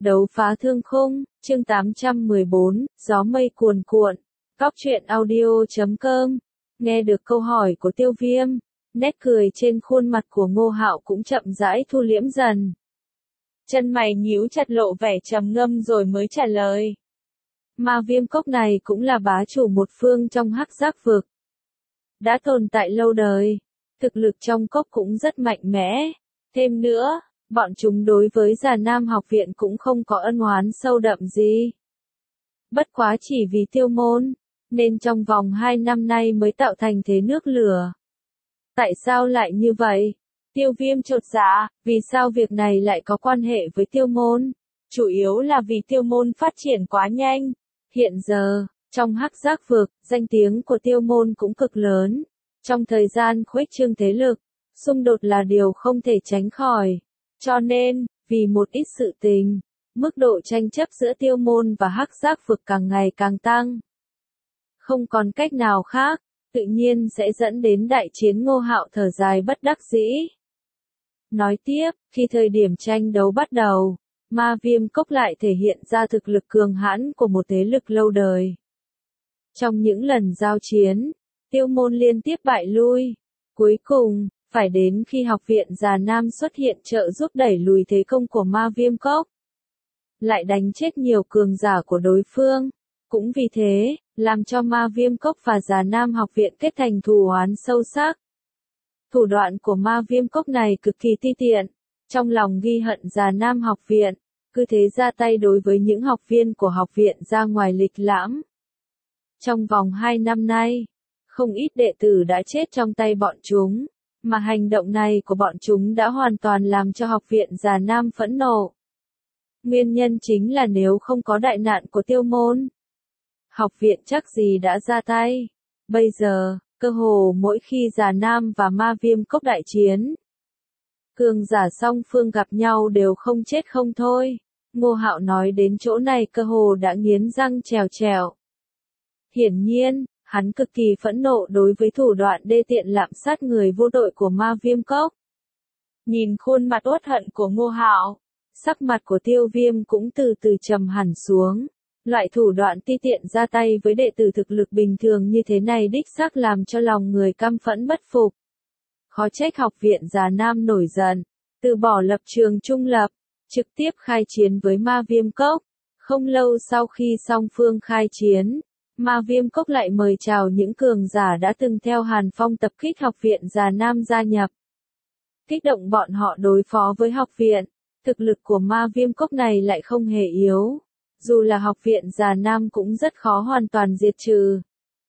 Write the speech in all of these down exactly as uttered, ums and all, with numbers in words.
Đấu phá thương khung, chương tám trăm mười bốn, gió mây cuồn cuộn. Góc truyện audio chấm com. Nghe được câu hỏi của Tiêu Viêm, nét cười trên khuôn mặt của Ngô Hạo cũng chậm rãi thu liễm dần. Chân mày nhíu chặt lộ vẻ trầm ngâm rồi mới trả lời. Ma viêm cốc này cũng là bá chủ một phương trong hắc giác vực. Đã tồn tại lâu đời, thực lực trong cốc cũng rất mạnh mẽ. Thêm nữa, bọn chúng đối với Già Nam học viện cũng không có ân oán sâu đậm gì. Bất quá chỉ vì Tiêu môn, nên trong vòng hai năm nay mới tạo thành thế nước lửa. Tại sao lại như vậy? Tiêu Viêm chột dạ, vì sao việc này lại có quan hệ với Tiêu môn? Chủ yếu là vì Tiêu môn phát triển quá nhanh. Hiện giờ, trong hắc giác vực, danh tiếng của Tiêu môn cũng cực lớn. Trong thời gian khuếch trương thế lực, xung đột là điều không thể tránh khỏi. Cho nên, vì một ít sự tình, mức độ tranh chấp giữa Tiêu môn và hắc giác vực càng ngày càng tăng. Không còn cách nào khác, tự nhiên sẽ dẫn đến đại chiến. Ngô Hạo thở dài bất đắc dĩ. Nói tiếp, khi thời điểm tranh đấu bắt đầu, Ma Viêm Cốc lại thể hiện ra thực lực cường hãn của một thế lực lâu đời. Trong những lần giao chiến, Tiêu môn liên tiếp bại lui. Cuối cùng, phải đến khi học viện Già Nam xuất hiện trợ giúp đẩy lùi thế công của Ma Viêm Cốc. Lại đánh chết nhiều cường giả của đối phương. Cũng vì thế, làm cho Ma Viêm Cốc và Già Nam học viện kết thành thù oán sâu sắc. Thủ đoạn của Ma Viêm Cốc này cực kỳ ti tiện. Trong lòng ghi hận Già Nam học viện, cứ thế ra tay đối với những học viên của học viện ra ngoài lịch lãm. Trong vòng hai năm nay, không ít đệ tử đã chết trong tay bọn chúng, mà hành động này của bọn chúng đã hoàn toàn làm cho học viện Già Nam phẫn nộ. Nguyên nhân chính là nếu không có đại nạn của Tiêu môn, học viện chắc gì đã ra tay. Bây giờ, cơ hồ mỗi khi Già Nam và Ma Viêm Cốc đại chiến, cường giả song phương gặp nhau đều không chết không thôi. Ngô Hạo nói đến chỗ này cơ hồ đã nghiến răng trèo trèo. Hiển nhiên, hắn cực kỳ phẫn nộ đối với thủ đoạn đê tiện lạm sát người vô tội của Ma Viêm Cốc. Nhìn khuôn mặt uất hận của Ngô Hạo, sắc mặt của Tiêu Viêm cũng từ từ trầm hẳn xuống. Loại thủ đoạn ti tiện ra tay với đệ tử thực lực bình thường như thế này đích xác làm cho lòng người căm phẫn bất phục. Khó trách học viện Già Nam nổi giận, từ bỏ lập trường trung lập, trực tiếp khai chiến với Ma Viêm Cốc. Không lâu sau khi song phương khai chiến, Ma Viêm Cốc lại mời chào những cường giả đã từng theo Hàn Phong tập kích học viện Già Nam gia nhập. Kích động bọn họ đối phó với học viện, thực lực của Ma Viêm Cốc này lại không hề yếu. Dù là học viện Già Nam cũng rất khó hoàn toàn diệt trừ.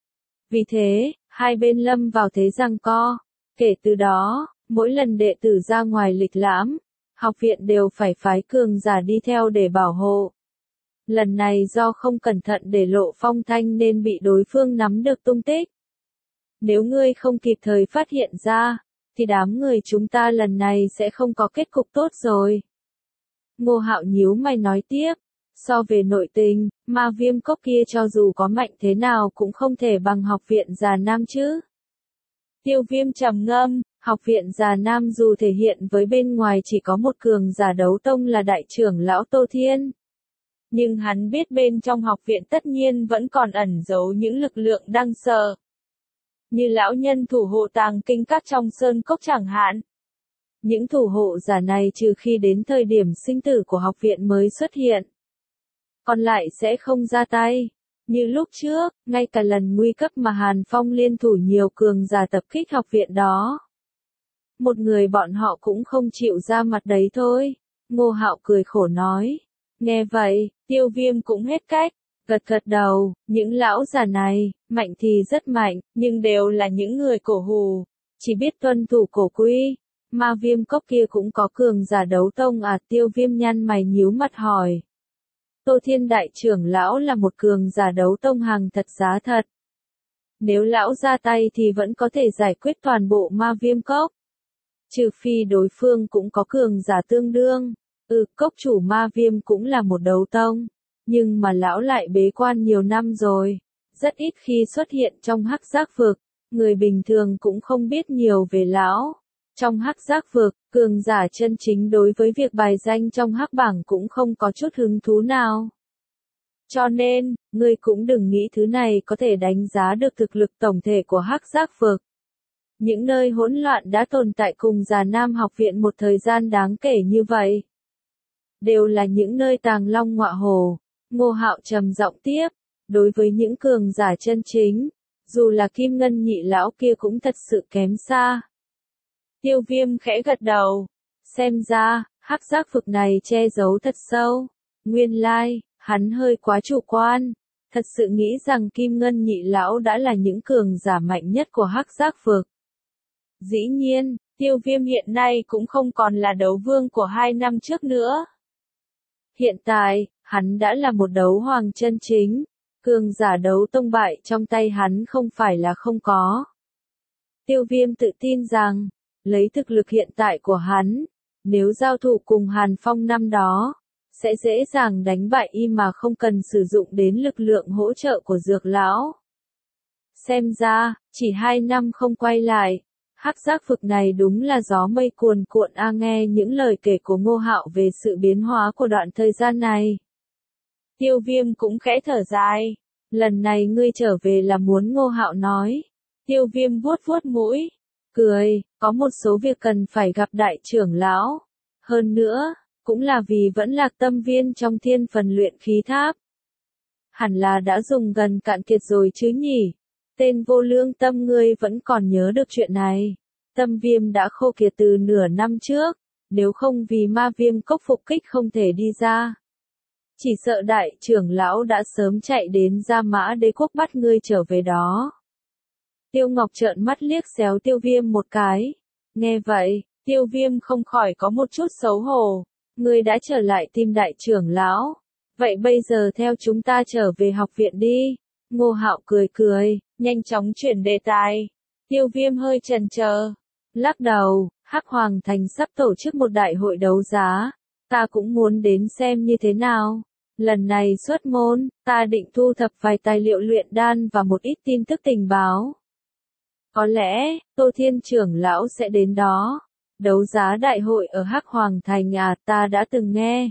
Vì thế, hai bên lâm vào thế giằng co. Kể từ đó, mỗi lần đệ tử ra ngoài lịch lãm, học viện đều phải phái cường giả đi theo để bảo hộ. Lần này do không cẩn thận để lộ phong thanh nên bị đối phương nắm được tung tích. Nếu ngươi không kịp thời phát hiện ra, thì đám người chúng ta lần này sẽ không có kết cục tốt rồi. Ngô Hạo nhíu mày nói tiếp. So về nội tình, Ma Viêm Cốc kia cho dù có mạnh thế nào cũng không thể bằng học viện Già Nam chứ. Tiêu Viêm trầm ngâm, học viện Già Nam dù thể hiện với bên ngoài chỉ có một cường giả đấu tông là đại trưởng lão Tô Thiên. Nhưng hắn biết bên trong học viện tất nhiên vẫn còn ẩn giấu những lực lượng đáng sợ. Như lão nhân thủ hộ tàng kinh các trong sơn cốc chẳng hạn. Những thủ hộ giả này trừ khi đến thời điểm sinh tử của học viện mới xuất hiện. Còn lại sẽ không ra tay. Như lúc trước, ngay cả lần nguy cấp mà Hàn Phong liên thủ nhiều cường giả tập kích học viện đó. Một người bọn họ cũng không chịu ra mặt đấy thôi. Ngô Hạo cười khổ nói. Nghe vậy, Tiêu Viêm cũng hết cách, gật gật đầu. Những lão già này, mạnh thì rất mạnh, nhưng đều là những người cổ hù, chỉ biết tuân thủ cổ quy. Ma Viêm Cốc kia cũng có cường giả đấu tông à? Tiêu Viêm nhăn mày nhíu mặt hỏi. Tô Thiên đại trưởng lão là một cường giả đấu tông hàng thật giá thật. Nếu lão ra tay thì vẫn có thể giải quyết toàn bộ Ma Viêm Cốc. Trừ phi đối phương cũng có cường giả tương đương. Ừ, cốc chủ Ma Viêm cũng là một đấu tông. Nhưng mà lão lại bế quan nhiều năm rồi. Rất ít khi xuất hiện trong hắc giác vực. Người bình thường cũng không biết nhiều về lão. Trong hắc giác vực, cường giả chân chính đối với việc bài danh trong hắc bảng cũng không có chút hứng thú nào. Cho nên, ngươi cũng đừng nghĩ thứ này có thể đánh giá được thực lực tổng thể của hắc giác vực. Những nơi hỗn loạn đã tồn tại cùng Già Nam học viện một thời gian đáng kể như vậy. Đều là những nơi tàng long ngọa hổ. Ngô Hạo trầm giọng tiếp, đối với những cường giả chân chính, dù là Kim Ngân nhị lão kia cũng thật sự kém xa. Tiêu Viêm khẽ gật đầu, xem ra, hắc giác vực này che giấu thật sâu. Nguyên lai, hắn hơi quá chủ quan, thật sự nghĩ rằng Kim Ngân nhị lão đã là những cường giả mạnh nhất của hắc giác vực. Dĩ nhiên, Tiêu Viêm hiện nay cũng không còn là đấu vương của hai năm trước nữa. Hiện tại, hắn đã là một đấu hoàng chân chính, cường giả đấu tông bại trong tay hắn không phải là không có. Tiêu Viêm tự tin rằng, lấy thực lực hiện tại của hắn, nếu giao thủ cùng Hàn Phong năm đó, sẽ dễ dàng đánh bại y mà không cần sử dụng đến lực lượng hỗ trợ của dược lão. Xem ra, chỉ hai năm không quay lại, hắc giác vực này đúng là gió mây cuồn cuộn a. Nghe những lời kể của Ngô Hạo về sự biến hóa của đoạn thời gian này. Tiêu Viêm cũng khẽ thở dài, lần này ngươi trở về là muốn Ngô Hạo nói. Tiêu Viêm vuốt vuốt mũi, cười, có một số việc cần phải gặp đại trưởng lão. Hơn nữa, cũng là vì vẫn lạc tâm viên trong thiên phần luyện khí tháp. Hẳn là đã dùng gần cạn kiệt rồi chứ nhỉ? Tên vô lương tâm ngươi vẫn còn nhớ được chuyện này. Tâm viêm đã khô kiệt từ nửa năm trước, nếu không vì ma viêm cốc phục kích không thể đi ra. Chỉ sợ đại trưởng lão đã sớm chạy đến Gia Mã Đế quốc bắt ngươi trở về đó. Tiêu Ngọc trợn mắt liếc xéo Tiêu Viêm một cái. Nghe vậy, Tiêu Viêm không khỏi có một chút xấu hổ. Ngươi đã trở lại tìm đại trưởng lão. Vậy bây giờ theo chúng ta trở về học viện đi. Ngô Hạo cười cười, nhanh chóng chuyển đề tài. Tiêu Viêm hơi chần chờ, lắc đầu, Hắc Hoàng Thành sắp tổ chức một đại hội đấu giá. Ta cũng muốn đến xem như thế nào. Lần này xuất môn, ta định thu thập vài tài liệu luyện đan và một ít tin tức tình báo. Có lẽ, Tô Thiên trưởng lão sẽ đến đó. Đấu giá đại hội ở Hắc Hoàng Thành à, ta đã từng nghe.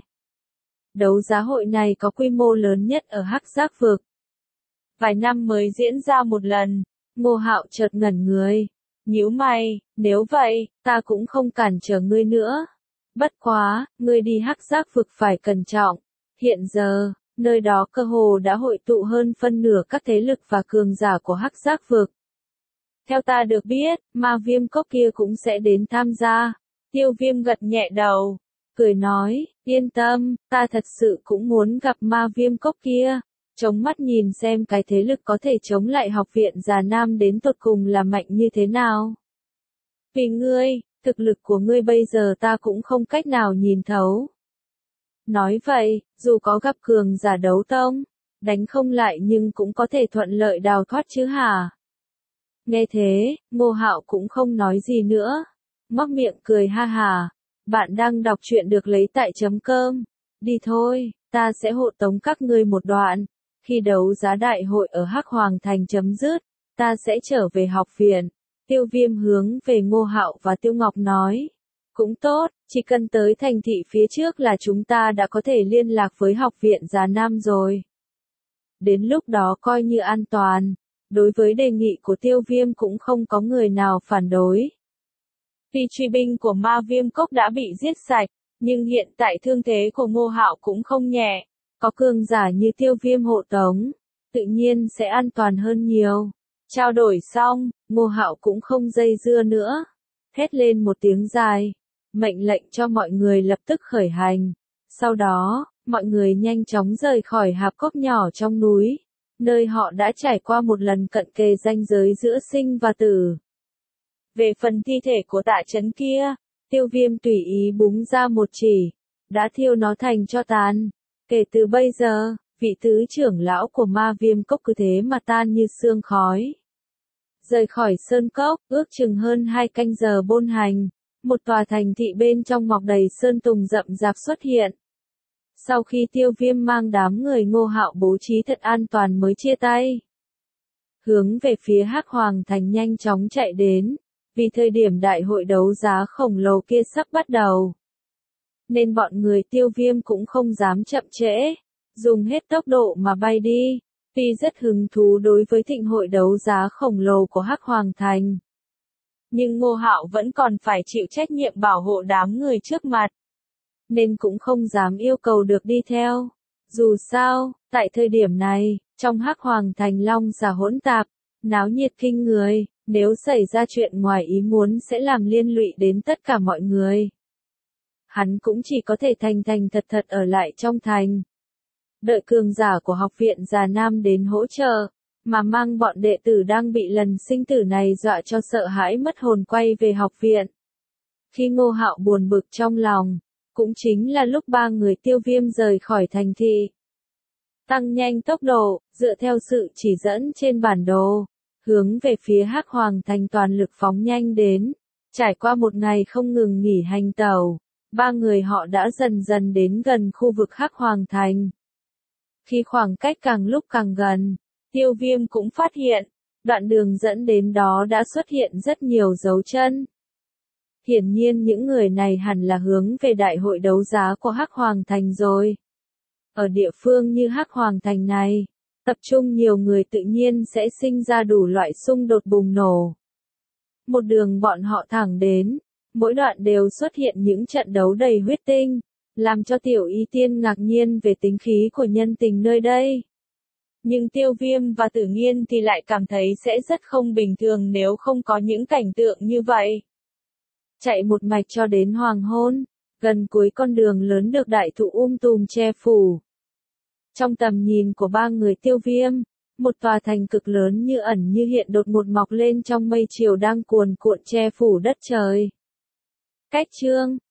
Đấu giá hội này có quy mô lớn nhất ở Hắc Giác vực. Vài năm mới diễn ra một lần. Ngô Hạo chợt ngẩn người. Nhíu mày, nếu vậy, ta cũng không cản trở ngươi nữa. Bất quá, ngươi đi Hắc Giác vực phải cẩn trọng. Hiện giờ, nơi đó cơ hồ đã hội tụ hơn phân nửa các thế lực và cường giả của Hắc Giác vực. Theo ta được biết, ma viêm cốc kia cũng sẽ đến tham gia. Tiêu Viêm gật nhẹ đầu, cười nói, yên tâm, ta thật sự cũng muốn gặp ma viêm cốc kia. Chống mắt nhìn xem cái thế lực có thể chống lại học viện Già Nam đến tột cùng là mạnh như thế nào. Vì ngươi, thực lực của ngươi bây giờ ta cũng không cách nào nhìn thấu. Nói vậy, dù có gặp cường giả đấu tông, đánh không lại nhưng cũng có thể thuận lợi đào thoát chứ hả? Nghe thế, Ngô Hạo cũng không nói gì nữa. Móc miệng cười ha hà. Bạn đang đọc truyện được lấy tại chấm cơm. Đi thôi, ta sẽ hộ tống các ngươi một đoạn. Khi đấu giá đại hội ở Hắc Hoàng Thành chấm dứt, ta sẽ trở về học viện. Tiêu Viêm hướng về Ngô Hạo và Tiêu Ngọc nói. Cũng tốt, chỉ cần tới thành thị phía trước là chúng ta đã có thể liên lạc với học viện Già Nam rồi. Đến lúc đó coi như an toàn. Đối với đề nghị của Tiêu Viêm cũng không có người nào phản đối. Vì truy binh của ma viêm cốc đã bị giết sạch, nhưng hiện tại thương thế của Ngô Hạo cũng không nhẹ. Có cường giả như Tiêu Viêm hộ tống, tự nhiên sẽ an toàn hơn nhiều. Trao đổi xong, Ngô Hạo cũng không dây dưa nữa. Hét lên một tiếng dài, mệnh lệnh cho mọi người lập tức khởi hành. Sau đó, mọi người nhanh chóng rời khỏi hạp cốc nhỏ trong núi, nơi họ đã trải qua một lần cận kề ranh giới giữa sinh và tử. Về phần thi thể của Tạ Chấn kia, Tiêu Viêm tùy ý búng ra một chỉ, đã thiêu nó thành tro tàn. Kể từ bây giờ, vị tứ trưởng lão của ma viêm cốc cứ thế mà tan như sương khói. Rời khỏi sơn cốc, ước chừng hơn hai canh giờ bôn hành, một tòa thành thị bên trong mọc đầy sơn tùng rậm rạp xuất hiện. Sau khi Tiêu Viêm mang đám người Ngô Hạo bố trí thật an toàn mới chia tay. Hướng về phía Hắc Hoàng Thành nhanh chóng chạy đến, vì thời điểm đại hội đấu giá khổng lồ kia sắp bắt đầu. Nên bọn người Tiêu Viêm cũng không dám chậm trễ, dùng hết tốc độ mà bay đi, tuy rất hứng thú đối với thịnh hội đấu giá khổng lồ của Hắc Hoàng Thành. Nhưng Ngô Hạo vẫn còn phải chịu trách nhiệm bảo hộ đám người trước mặt, nên cũng không dám yêu cầu được đi theo. Dù sao, tại thời điểm này, trong Hắc Hoàng Thành long xà hỗn tạp, náo nhiệt kinh người, nếu xảy ra chuyện ngoài ý muốn sẽ làm liên lụy đến tất cả mọi người. Hắn cũng chỉ có thể thành thành thật thật ở lại trong thành. Đợi cường giả của học viện Già Nam đến hỗ trợ, mà mang bọn đệ tử đang bị lần sinh tử này dọa cho sợ hãi mất hồn quay về học viện. Khi Ngô Hạo buồn bực trong lòng, cũng chính là lúc ba người Tiêu Viêm rời khỏi thành thị. Tăng nhanh tốc độ, dựa theo sự chỉ dẫn trên bản đồ, hướng về phía Hắc Hoàng Thành toàn lực phóng nhanh đến. Trải qua một ngày không ngừng nghỉ hành tẩu, ba người họ đã dần dần đến gần khu vực Hắc Hoàng Thành. Khi khoảng cách càng lúc càng gần, Tiêu Viêm cũng phát hiện, đoạn đường dẫn đến đó đã xuất hiện rất nhiều dấu chân. Hiển nhiên những người này hẳn là hướng về đại hội đấu giá của Hắc Hoàng Thành rồi. Ở địa phương như Hắc Hoàng Thành này, tập trung nhiều người tự nhiên sẽ sinh ra đủ loại xung đột bùng nổ. Một đường bọn họ thẳng đến, mỗi đoạn đều xuất hiện những trận đấu đầy huyết tinh, làm cho Tiểu Y Tiên ngạc nhiên về tính khí của nhân tình nơi đây. Nhưng Tiêu Viêm và Tử Nghiên thì lại cảm thấy sẽ rất không bình thường nếu không có những cảnh tượng như vậy. Chạy một mạch cho đến hoàng hôn, gần cuối con đường lớn được đại thụ um tùm che phủ. Trong tầm nhìn của ba người Tiêu Viêm, một tòa thành cực lớn như ẩn như hiện đột ngột mọc lên trong mây chiều đang cuồn cuộn che phủ đất trời. Cách chương